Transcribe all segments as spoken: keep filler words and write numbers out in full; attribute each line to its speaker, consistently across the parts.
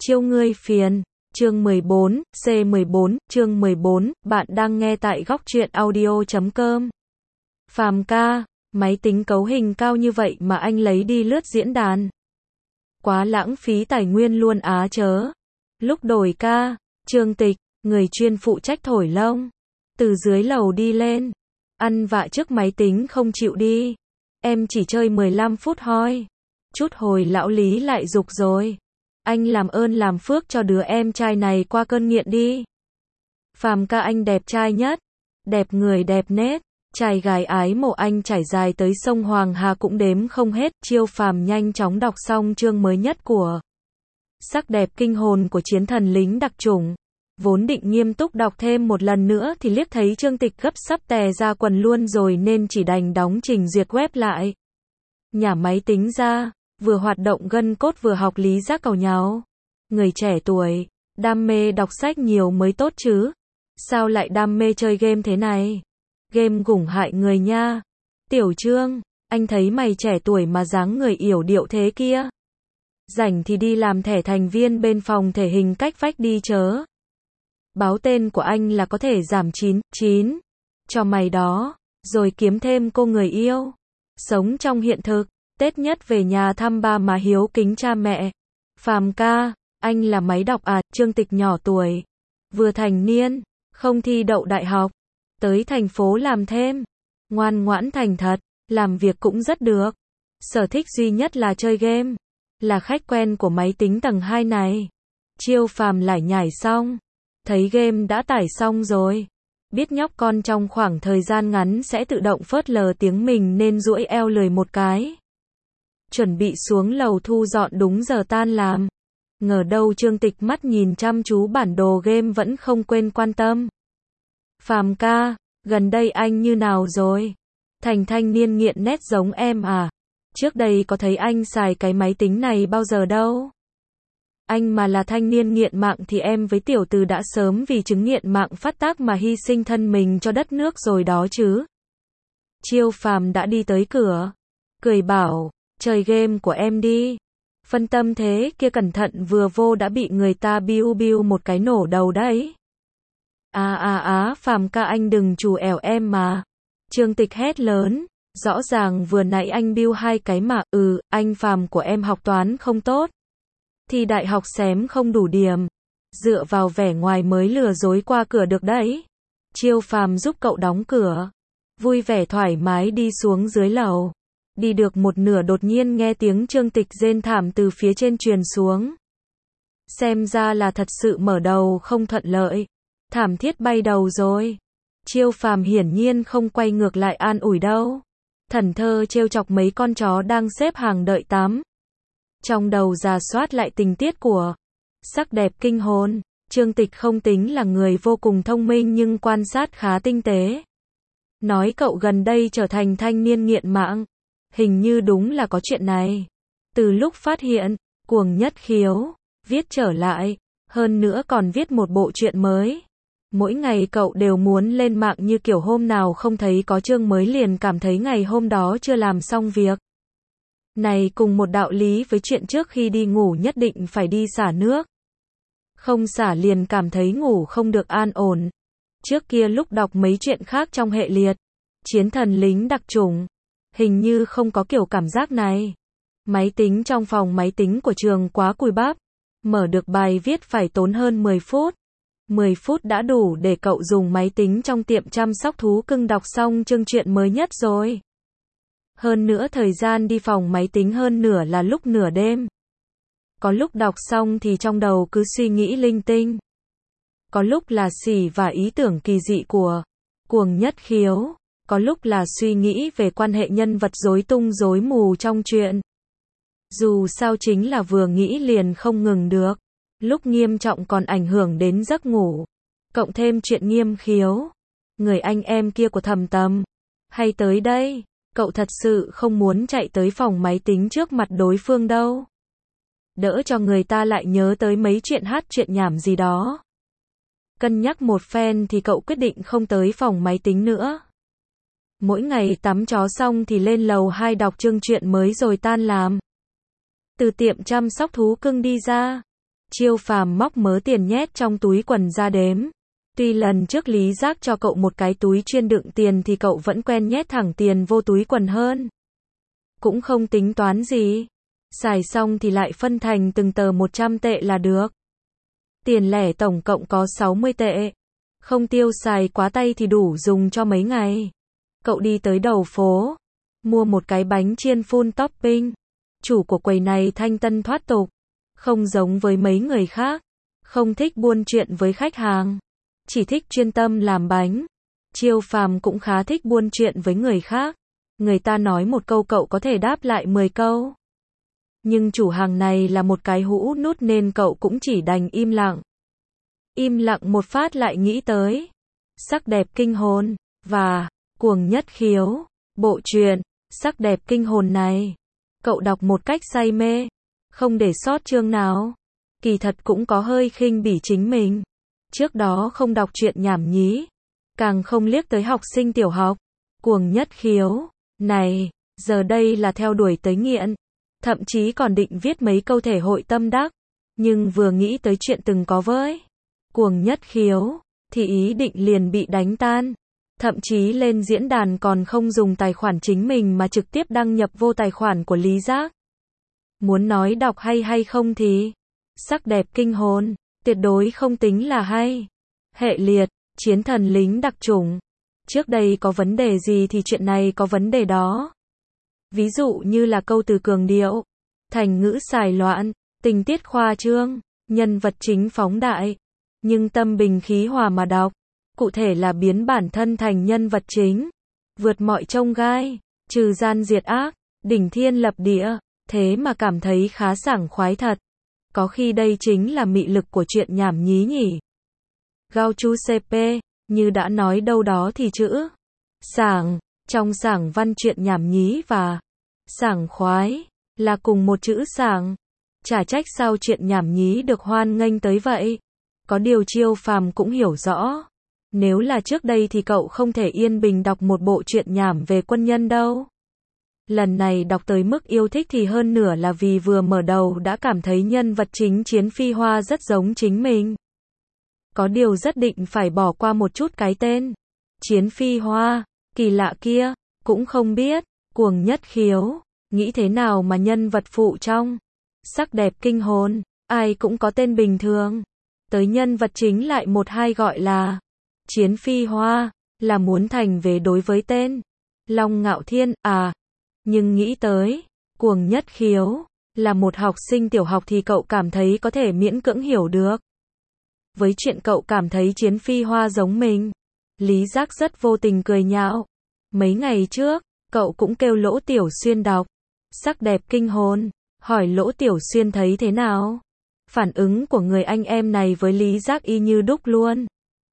Speaker 1: Chiêu ngươi phiền. Chương mười bốn, C mười bốn, chương mười bốn, bạn đang nghe tại góc truyện audio chấm com. Phàm ca, máy tính cấu hình cao như vậy mà anh lấy đi lướt diễn đàn. Quá lãng phí tài nguyên luôn á chớ. Lúc đổi ca, Trương Tịch, người chuyên phụ trách thổi lông, từ dưới lầu đi lên. Ăn vạ trước máy tính không chịu đi. Em chỉ chơi mười lăm phút thôi. Chút hồi lão Lý lại giục rồi. Anh làm ơn làm phước cho đứa em trai này qua cơn nghiện đi. Phàm ca anh đẹp trai nhất. Đẹp người đẹp nết. Trai gái ái mộ anh trải dài tới sông Hoàng Hà cũng đếm không hết. Chiêu Phàm nhanh chóng đọc xong chương mới nhất của Sắc đẹp kinh hồn của chiến thần lính đặc chủng. Vốn định nghiêm túc đọc thêm một lần nữa thì liếc thấy Trương Tịch gấp sắp tè ra quần luôn rồi nên chỉ đành đóng trình duyệt web lại. Nhả máy tính ra, vừa hoạt động gân cốt vừa học lý giác cầu nháo. Người trẻ tuổi, đam mê đọc sách nhiều mới tốt chứ. Sao lại đam mê chơi game thế này? Game gủng hại người nha. Tiểu Trương, anh thấy mày trẻ tuổi mà dáng người yểu điệu thế kia. Rảnh thì đi làm thẻ thành viên bên phòng thể hình cách vách đi chớ. Báo tên của anh là có thể giảm chín, chín cho mày đó, rồi kiếm thêm cô người yêu. Sống trong hiện thực, Tết nhất về nhà thăm ba má hiếu kính cha mẹ. Phàm ca, anh là máy đọc à? Trương Tịch nhỏ tuổi, vừa thành niên, không thi đậu đại học, tới thành phố làm thêm, ngoan ngoãn thành thật, làm việc cũng rất được. Sở thích duy nhất là chơi game, là khách quen của máy tính tầng hai này. Chiêu Phàm lải nhải xong, thấy game đã tải xong rồi. Biết nhóc con trong khoảng thời gian ngắn sẽ tự động phớt lờ tiếng mình nên duỗi eo lười một cái. Chuẩn bị xuống lầu thu dọn đúng giờ tan làm. Ngờ đâu Trương Tịch mắt nhìn chăm chú bản đồ game vẫn không quên quan tâm. Phàm ca, gần đây anh như nào rồi? Thành thanh niên nghiện nét giống em à? Trước đây có thấy anh xài cái máy tính này bao giờ đâu. Anh mà là thanh niên nghiện mạng thì em với tiểu từ đã sớm vì chứng nghiện mạng phát tác mà hy sinh thân mình cho đất nước rồi đó chứ. Chiêu Phàm đã đi tới cửa, cười bảo, chơi game của em đi. Phân tâm thế kia cẩn thận vừa vô đã bị người ta biu biu một cái nổ đầu đấy. À à á, Phàm ca anh đừng trù ẻo em mà. Trương Tịch hét lớn, rõ ràng vừa nãy anh biu hai cái mà, ừ, anh Phàm của em học toán không tốt. Thì đại học xém không đủ điểm. Dựa vào vẻ ngoài mới lừa dối qua cửa được đấy. Chiêu Phàm giúp cậu đóng cửa. Vui vẻ thoải mái đi xuống dưới lầu. Đi được một nửa đột nhiên nghe tiếng Trương Tịch rên thảm từ phía trên truyền xuống. Xem ra là thật sự mở đầu không thuận lợi. Thảm thiết bay đầu rồi. Chiêu Phàm hiển nhiên không quay ngược lại an ủi đâu. Thẩn thơ trêu chọc mấy con chó đang xếp hàng đợi tắm. Trong đầu rà soát lại tình tiết của Sắc đẹp kinh hồn. Trương Tịch không tính là người vô cùng thông minh nhưng quan sát khá tinh tế. Nói cậu gần đây trở thành thanh niên nghiện mạng. Hình như đúng là có chuyện này. Từ lúc phát hiện, Cuồng Nhất Khiếu, viết trở lại, hơn nữa còn viết một bộ truyện mới. Mỗi ngày cậu đều muốn lên mạng như kiểu hôm nào không thấy có chương mới liền cảm thấy ngày hôm đó chưa làm xong việc. Này cùng một đạo lý với chuyện trước khi đi ngủ nhất định phải đi xả nước. Không xả liền cảm thấy ngủ không được an ổn. Trước kia lúc đọc mấy chuyện khác trong hệ liệt, chiến thần lính đặc chủng, hình như không có kiểu cảm giác này. Máy tính trong phòng máy tính của trường quá cùi bắp. Mở được bài viết phải tốn hơn mười phút. mười phút đã đủ để cậu dùng máy tính trong tiệm chăm sóc thú cưng đọc xong chương truyện mới nhất rồi. Hơn nữa thời gian đi phòng máy tính hơn nửa là lúc nửa đêm. Có lúc đọc xong thì trong đầu cứ suy nghĩ linh tinh. Có lúc là xỉ và ý tưởng kỳ dị của Cuồng Nhất Khiếu. Có lúc là suy nghĩ về quan hệ nhân vật rối tung rối mù trong truyện. Dù sao chính là vừa nghĩ liền không ngừng được. Lúc nghiêm trọng còn ảnh hưởng đến giấc ngủ. Cộng thêm chuyện Nghiêm Khiếu, người anh em kia của Thầm Tâm. Hay tới đây, cậu thật sự không muốn chạy tới phòng máy tính trước mặt đối phương đâu. Đỡ cho người ta lại nhớ tới mấy chuyện hát chuyện nhảm gì đó. Cân nhắc một phen thì cậu quyết định không tới phòng máy tính nữa. Mỗi ngày tắm chó xong thì lên lầu hai đọc chương truyện mới rồi tan làm. Từ tiệm chăm sóc thú cưng đi ra, Chiêu Phàm móc mớ tiền nhét trong túi quần ra đếm. Tuy lần trước Lý Giác cho cậu một cái túi chuyên đựng tiền thì cậu vẫn quen nhét thẳng tiền vô túi quần hơn. Cũng không tính toán gì. Xài xong thì lại phân thành từng tờ một trăm tệ là được. Tiền lẻ tổng cộng có sáu mươi tệ. Không tiêu xài quá tay thì đủ dùng cho mấy ngày. Cậu đi tới đầu phố. Mua một cái bánh chiên full topping. Chủ của quầy này thanh tân thoát tục. Không giống với mấy người khác. Không thích buôn chuyện với khách hàng. Chỉ thích chuyên tâm làm bánh. Chiêu Phàm cũng khá thích buôn chuyện với người khác. Người ta nói một câu cậu có thể đáp lại mười câu. Nhưng chủ hàng này là một cái hũ nút nên cậu cũng chỉ đành im lặng. Im lặng một phát lại nghĩ tới Sắc đẹp kinh hồn và Cuồng Nhất Khiếu. Bộ truyện Sắc đẹp kinh hồn này cậu đọc một cách say mê, không để sót chương nào. Kỳ thật cũng có hơi khinh bỉ chính mình. Trước đó không đọc truyện nhảm nhí, càng không liếc tới học sinh tiểu học. Cuồng Nhất Khiếu này, giờ đây là theo đuổi tới nghiện. Thậm chí còn định viết mấy câu thể hội tâm đắc. Nhưng vừa nghĩ tới chuyện từng có với Cuồng Nhất Khiếu, thì ý định liền bị đánh tan. Thậm chí lên diễn đàn còn không dùng tài khoản chính mình mà trực tiếp đăng nhập vô tài khoản của Lý Giác. Muốn nói đọc hay hay không thì Sắc đẹp kinh hồn, tuyệt đối không tính là hay. Hệ liệt, chiến thần lính đặc chủng. Trước đây có vấn đề gì thì chuyện này có vấn đề đó. Ví dụ như là câu từ cường điệu, thành ngữ xài loạn, tình tiết khoa trương, nhân vật chính phóng đại. Nhưng tâm bình khí hòa mà đọc. Cụ thể là biến bản thân thành nhân vật chính. Vượt mọi chông gai, trừ gian diệt ác, đỉnh thiên lập địa. Thế mà cảm thấy khá sảng khoái thật. Có khi đây chính là mị lực của chuyện nhảm nhí nhỉ. Gao chu xê pê, như đã nói đâu đó thì chữ sảng, trong sảng văn chuyện nhảm nhí và sảng khoái là cùng một chữ sảng. Chả trách sao chuyện nhảm nhí được hoan nghênh tới vậy. Có điều Chiêu Phàm cũng hiểu rõ. Nếu là trước đây thì cậu không thể yên bình đọc một bộ truyện nhảm về quân nhân đâu. Lần này đọc tới mức yêu thích thì hơn nửa là vì vừa mở đầu đã cảm thấy nhân vật chính Chiến Phi Hoa rất giống chính mình. Có điều rất định phải bỏ qua một chút cái tên Chiến Phi Hoa, kỳ lạ kia, cũng không biết. Cuồng Nhất Khiếu, nghĩ thế nào mà nhân vật phụ trong Sắc đẹp kinh hồn, ai cũng có tên bình thường. Tới nhân vật chính lại một hai gọi là Chiến Phi Hoa, là muốn thành về đối với tên Long Ngạo Thiên, à. Nhưng nghĩ tới Cuồng Nhất Khiếu là một học sinh tiểu học thì cậu cảm thấy có thể miễn cưỡng hiểu được. Với chuyện cậu cảm thấy Chiến Phi Hoa giống mình, Lý Giác rất vô tình cười nhạo. Mấy ngày trước, cậu cũng kêu Lỗ Tiểu Xuyên đọc Sắc đẹp kinh hồn, hỏi Lỗ Tiểu Xuyên thấy thế nào. Phản ứng của người anh em này với Lý Giác y như đúc luôn.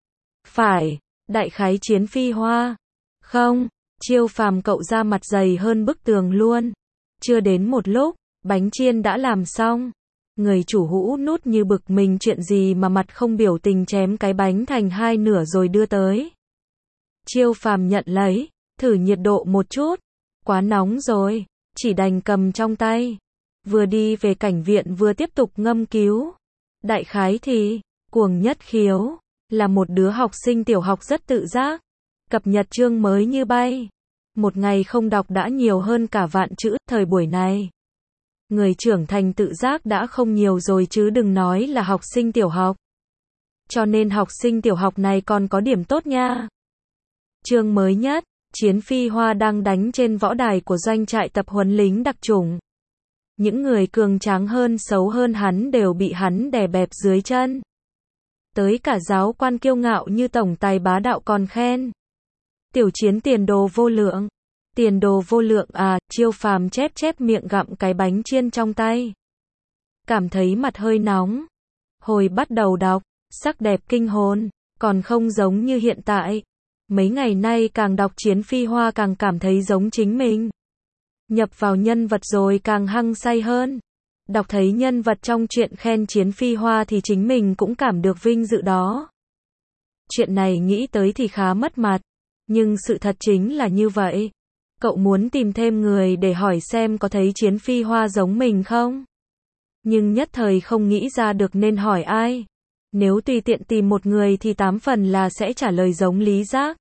Speaker 1: Phải, đại khái Chiến Phi Hoa. Không, Chiêu Phàm cậu ra mặt dày hơn bức tường luôn. Chưa đến một lúc, bánh chiên đã làm xong. Người chủ hũ nút như bực mình chuyện gì mà mặt không biểu tình chém cái bánh thành hai nửa rồi đưa tới. Chiêu Phàm nhận lấy, thử nhiệt độ một chút. Quá nóng rồi, chỉ đành cầm trong tay. Vừa đi về cảnh viện vừa tiếp tục ngâm cứu. Đại khái thì, Cuồng Nhất Khiếu là một đứa học sinh tiểu học rất tự giác. Cập nhật chương mới như bay. Một ngày không đọc đã nhiều hơn cả vạn chữ. Thời buổi này, người trưởng thành tự giác đã không nhiều rồi chứ đừng nói là học sinh tiểu học. Cho nên học sinh tiểu học này còn có điểm tốt nha. Chương mới nhất, Chiến Phi Hoa đang đánh trên võ đài của doanh trại tập huấn lính đặc chủng. Những người cường tráng hơn xấu hơn hắn đều bị hắn đè bẹp dưới chân. Tới cả giáo quan kiêu ngạo như tổng tài bá đạo còn khen. Tiểu Chiến tiền đồ vô lượng. Tiền đồ vô lượng à, Chiêu Phàm chép chép miệng gặm cái bánh chiên trong tay. Cảm thấy mặt hơi nóng. Hồi bắt đầu đọc, Sắc đẹp kinh hồn, còn không giống như hiện tại. Mấy ngày nay càng đọc Chiến Phi Hoa càng cảm thấy giống chính mình. Nhập vào nhân vật rồi càng hăng say hơn. Đọc thấy nhân vật trong truyện khen Chiến Phi Hoa thì chính mình cũng cảm được vinh dự đó. Chuyện này nghĩ tới thì khá mất mặt. Nhưng sự thật chính là như vậy. Cậu muốn tìm thêm người để hỏi xem có thấy Chiến Phi Hoa giống mình không? nhưng nhất thời không nghĩ ra được nên hỏi ai. Nếu tùy tiện tìm một người thì tám phần là sẽ trả lời giống Lý Giác.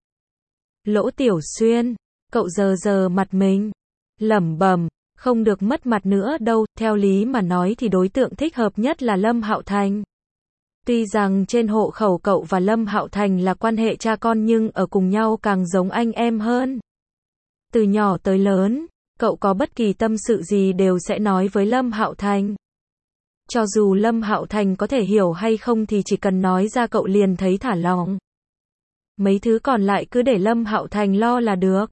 Speaker 1: Lỗ Tiểu Xuyên, cậu giờ giờ mặt mình, lẩm bẩm, không được mất mặt nữa đâu, theo lý mà nói thì đối tượng thích hợp nhất là Lâm Hạo Thành. Tuy rằng trên hộ khẩu cậu và Lâm Hạo Thành là quan hệ cha con nhưng ở cùng nhau càng giống anh em hơn. Từ nhỏ tới lớn, cậu có bất kỳ tâm sự gì đều sẽ nói với Lâm Hạo Thành. Cho dù Lâm Hạo Thành có thể hiểu hay không thì chỉ cần nói ra cậu liền thấy thả lòng. Mấy thứ còn lại cứ để Lâm Hạo Thành lo là được.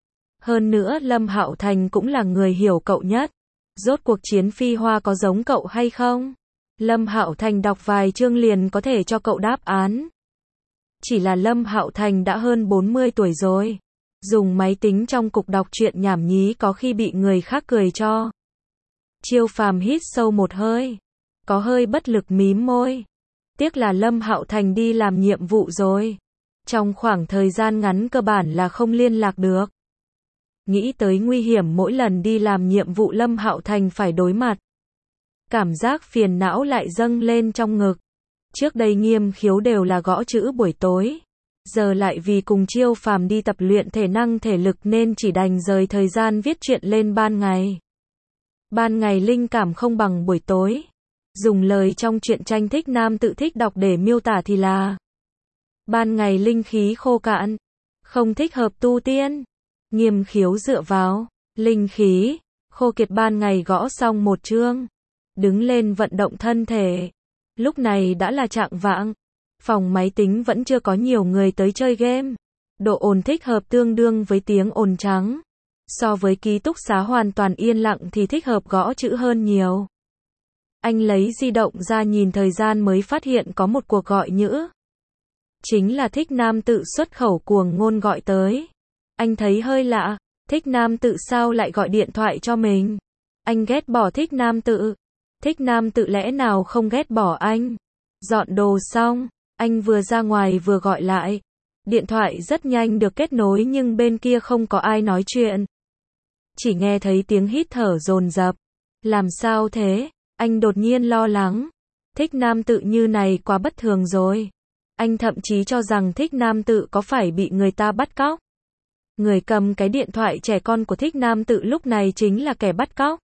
Speaker 1: Hơn nữa Lâm Hạo Thành cũng là người hiểu cậu nhất. Rốt cuộc Chiến Phi Hoa có giống cậu hay không? Lâm Hạo Thành đọc vài chương liền có thể cho cậu đáp án. Chỉ là Lâm Hạo Thành đã hơn bốn mươi tuổi rồi. Dùng máy tính trong cục đọc truyện nhảm nhí có khi bị người khác cười cho. Chiêu Phàm hít sâu một hơi, có hơi bất lực mím môi. Tiếc là Lâm Hạo Thành đi làm nhiệm vụ rồi. Trong khoảng thời gian ngắn cơ bản là không liên lạc được. Nghĩ tới nguy hiểm mỗi lần đi làm nhiệm vụ Lâm Hạo Thành phải đối mặt. Cảm giác phiền não lại dâng lên trong ngực. Trước đây Nghiêm Khiếu đều là gõ chữ buổi tối. Giờ lại vì cùng Chiêu Phàm đi tập luyện thể năng thể lực nên chỉ đành rời thời gian viết truyện lên ban ngày. Ban ngày linh cảm không bằng buổi tối. Dùng lời trong truyện tranh Thích Nam Tự thích đọc để miêu tả thì là: ban ngày linh khí khô cạn, không thích hợp tu tiên. Nghiêm Khiếu dựa vào linh khí khô kiệt ban ngày gõ xong một chương, đứng lên vận động thân thể. Lúc này đã là chạng vạng, phòng máy tính vẫn chưa có nhiều người tới chơi game. Độ ồn thích hợp tương đương với tiếng ồn trắng. So với ký túc xá hoàn toàn yên lặng thì thích hợp gõ chữ hơn nhiều. Anh lấy di động ra nhìn thời gian mới phát hiện có một cuộc gọi nhỡ. Chính là Thích Nam Tự xuất khẩu cuồng ngôn gọi tới. Anh thấy hơi lạ, Thích Nam Tự sao lại gọi điện thoại cho mình? Anh ghét bỏ Thích Nam Tự. Thích Nam Tự lẽ nào không ghét bỏ anh? Dọn đồ xong, anh vừa ra ngoài vừa gọi lại. Điện thoại rất nhanh được kết nối nhưng bên kia không có ai nói chuyện. Chỉ nghe thấy tiếng hít thở dồn dập. Làm sao thế? Anh đột nhiên lo lắng. Thích Nam Tự như này quá bất thường rồi. Anh thậm chí cho rằng Thích Nam Tự có phải bị người ta bắt cóc. Người cầm cái điện thoại trẻ con của Thích Nam Tự lúc này chính là kẻ bắt cóc.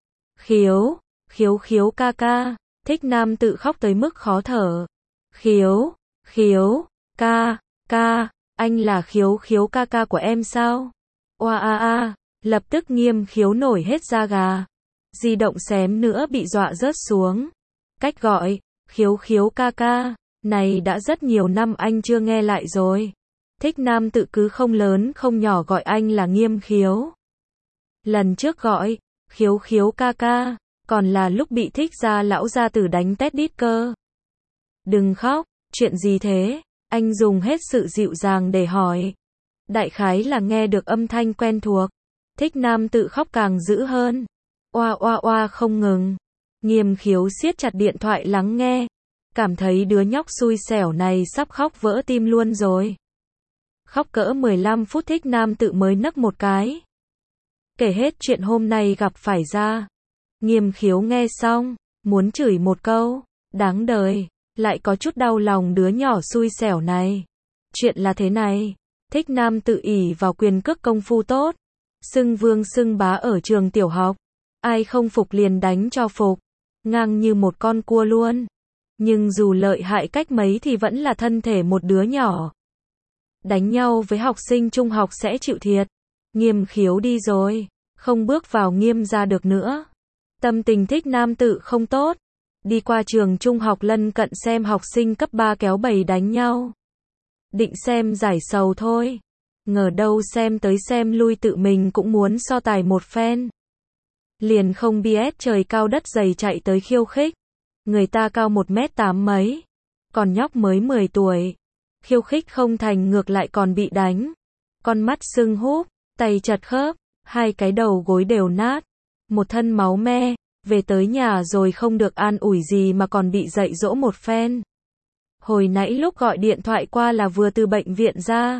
Speaker 1: Khiếu, Khiếu Khiếu ca ca. Thích Nam Tự khóc tới mức khó thở. Khiếu, Khiếu, ca, ca, anh là Khiếu Khiếu ca ca của em sao? Oa a a, lập tức Nghiêm Khiếu nổi hết da gà. Di động xém nữa bị dọa rớt xuống. Cách gọi, Khiếu Khiếu ca ca, này đã rất nhiều năm anh chưa nghe lại rồi. Thích Nam Tự cứ không lớn không nhỏ gọi anh là Nghiêm Khiếu. Lần trước gọi, Khiếu Khiếu ca ca, còn là lúc bị Thích gia lão gia tử đánh tét đít cơ. Đừng khóc, chuyện gì thế? Anh dùng hết sự dịu dàng để hỏi. Đại khái là nghe được âm thanh quen thuộc. Thích Nam Tự khóc càng dữ hơn. Oa oa oa không ngừng. Nghiêm Khiếu siết chặt điện thoại lắng nghe. Cảm thấy đứa nhóc xui xẻo này sắp khóc vỡ tim luôn rồi. Khóc cỡ mười lăm phút Thích Nam Tự mới nấc một cái. Kể hết chuyện hôm nay gặp phải ra. Nghiêm Khiếu nghe xong, muốn chửi một câu. Đáng đời, lại có chút đau lòng đứa nhỏ xui xẻo này. Chuyện là thế này. Thích Nam Tự ỷ vào quyền cước công phu tốt. Xưng vương xưng bá ở trường tiểu học. Ai không phục liền đánh cho phục. Ngang như một con cua luôn. Nhưng dù lợi hại cách mấy thì vẫn là thân thể một đứa nhỏ. Đánh nhau với học sinh trung học sẽ chịu thiệt. Nghiêm Khiếu đi rồi, không bước vào Nghiêm gia được nữa. Tâm tình Thích Nam Tự không tốt. Đi qua trường trung học lân cận xem học sinh cấp ba kéo bầy đánh nhau. Định xem giải sầu thôi. Ngờ đâu xem tới xem lui tự mình cũng muốn so tài một phen. Liền không biết trời cao đất dày chạy tới khiêu khích. Người ta cao một mét tám mấy. Còn nhóc mới mười tuổi. Khiêu khích không thành ngược lại còn bị đánh. Con mắt sưng húp, tay chật khớp, hai cái đầu gối đều nát. Một thân máu me, về tới nhà rồi không được an ủi gì mà còn bị dạy dỗ một phen. Hồi nãy lúc gọi điện thoại qua là vừa từ bệnh viện ra.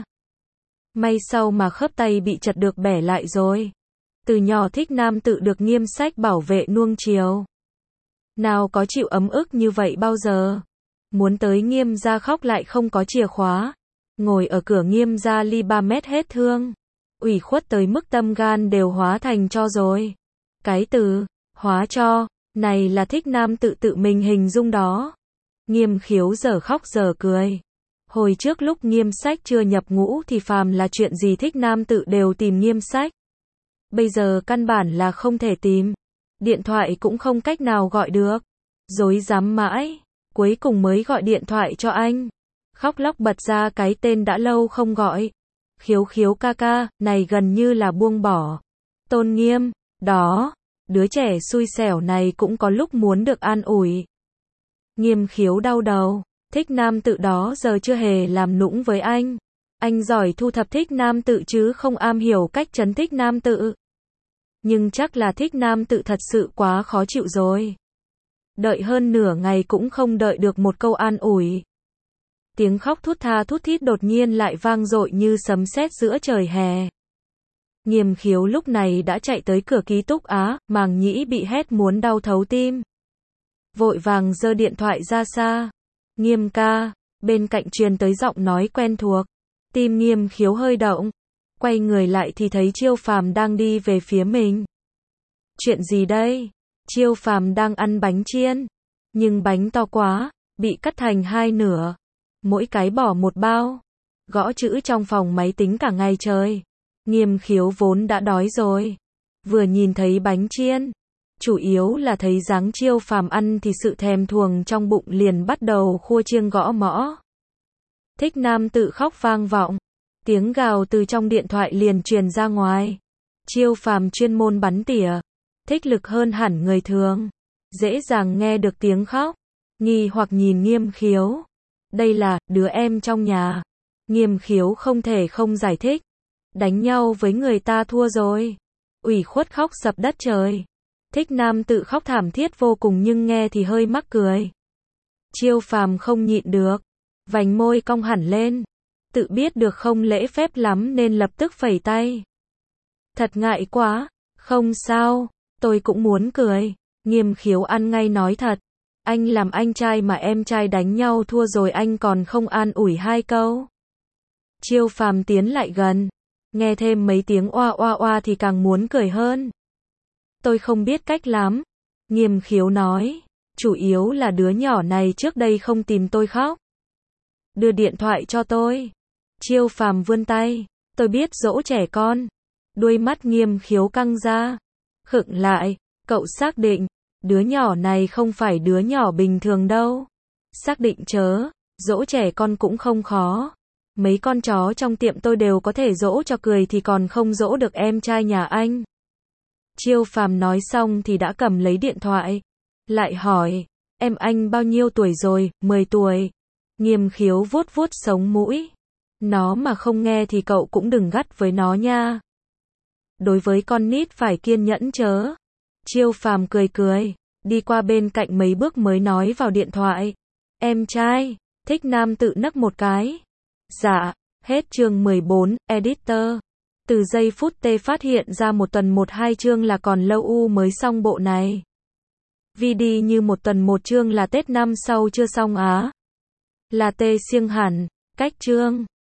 Speaker 1: May sau mà khớp tay bị chật được bẻ lại rồi. Từ nhỏ Thích Nam Tự được Nghiêm Sách bảo vệ nuông chiều. Nào có chịu ấm ức như vậy bao giờ. Muốn tới Nghiêm gia khóc lại không có chìa khóa. Ngồi ở cửa Nghiêm gia ly ba mét hết thương. Ủy khuất tới mức tâm gan đều hóa thành tro rồi. Cái từ, hóa tro, này là Thích Nam tự tự mình hình dung đó. Nghiêm Khiếu giờ khóc giờ cười. Hồi trước lúc Nghiêm Sách chưa nhập ngũ thì phàm là chuyện gì Thích Nam tự đều tìm Nghiêm Sách. Bây giờ căn bản là không thể tìm. Điện thoại cũng không cách nào gọi được. Rối rắm mãi, cuối cùng mới gọi điện thoại cho anh. Khóc lóc bật ra cái tên đã lâu không gọi. Khiếu Khiếu ca ca, này gần như là buông bỏ. Tôn Nghiêm, đó, đứa trẻ xui xẻo này cũng có lúc muốn được an ủi. Nghiêm Khiếu đau đầu, Thích Nam tự đó giờ chưa hề làm nũng với anh. Anh giỏi thu thập Thích Nam tự chứ không am hiểu cách trấn Thích Nam tự. Nhưng chắc là Thích Nam tự thật sự quá khó chịu rồi. Đợi hơn nửa ngày cũng không đợi được một câu an ủi. Tiếng khóc thút tha thút thít đột nhiên lại vang dội như sấm sét giữa trời hè. Nghiêm Khiếu lúc này đã chạy tới cửa ký túc Á, màng nhĩ bị hét muốn đau thấu tim. Vội vàng giơ điện thoại ra xa. Nghiêm ca, bên cạnh truyền tới giọng nói quen thuộc. Tim Nghiêm Khiếu hơi động. Quay người lại thì thấy Chiêu Phàm đang đi về phía mình. Chuyện gì đây? Chiêu Phàm đang ăn bánh chiên. Nhưng bánh to quá, bị cắt thành hai nửa. Mỗi cái bỏ một bao. Gõ chữ trong phòng máy tính cả ngày trời. Nghiêm Khiếu vốn đã đói rồi. Vừa nhìn thấy bánh chiên. Chủ yếu là thấy dáng Chiêu Phàm ăn thì sự thèm thuồng trong bụng liền bắt đầu khua chiêng gõ mõ. Thích Nam tự khóc vang vọng. Tiếng gào từ trong điện thoại liền truyền ra ngoài. Chiêu Phàm chuyên môn bắn tỉa. Thích lực hơn hẳn người thường. Dễ dàng nghe được tiếng khóc. Nghi hoặc nhìn Nghiêm Khiếu. Đây là, đứa em trong nhà. Nghiêm Khiếu không thể không giải thích. Đánh nhau với người ta thua rồi. Ủy khuất khóc sập đất trời. Thích Nam tự khóc thảm thiết vô cùng nhưng nghe thì hơi mắc cười. Chiêu Phàm không nhịn được. Vành môi cong hẳn lên. Tự biết được không lễ phép lắm nên lập tức phẩy tay. Thật ngại quá. Không sao. Tôi cũng muốn cười. Nghiêm Khiếu ăn ngay nói thật. Anh làm anh trai mà em trai đánh nhau thua rồi anh còn không an ủi hai câu. Chiêu Phàm tiến lại gần. Nghe thêm mấy tiếng oa oa oa thì càng muốn cười hơn. Tôi không biết cách lắm. Nghiêm Khiếu nói. Chủ yếu là đứa nhỏ này trước đây không tìm tôi khóc. Đưa điện thoại cho tôi. Chiêu Phàm vươn tay. Tôi biết dỗ trẻ con. Đuôi mắt Nghiêm Khiếu căng ra. Khựng lại. Cậu xác định. Đứa nhỏ này không phải đứa nhỏ bình thường đâu. Xác định chớ. Dỗ trẻ con cũng không khó. Mấy con chó trong tiệm tôi đều có thể dỗ cho cười thì còn không dỗ được em trai nhà anh. Chiêu Phàm nói xong thì đã cầm lấy điện thoại. Lại hỏi. Em anh bao nhiêu tuổi rồi? mười tuổi. Nghiêm Khiếu vuốt vuốt sống mũi. Nó mà không nghe thì cậu cũng đừng gắt với nó nha. Đối với con nít phải kiên nhẫn chớ. Chiêu Phàm cười cười. Đi qua bên cạnh mấy bước mới nói vào điện thoại. Em trai. Thích Nam tự nấc một cái. Dạ. Hết chương mười bốn. Editor. Từ giây phút T phát hiện ra một tuần một hai chương là còn lâu u mới xong bộ này. Vì đi như một tuần một chương là Tết năm sau chưa xong á. Là T siêng hẳn. Cách chương.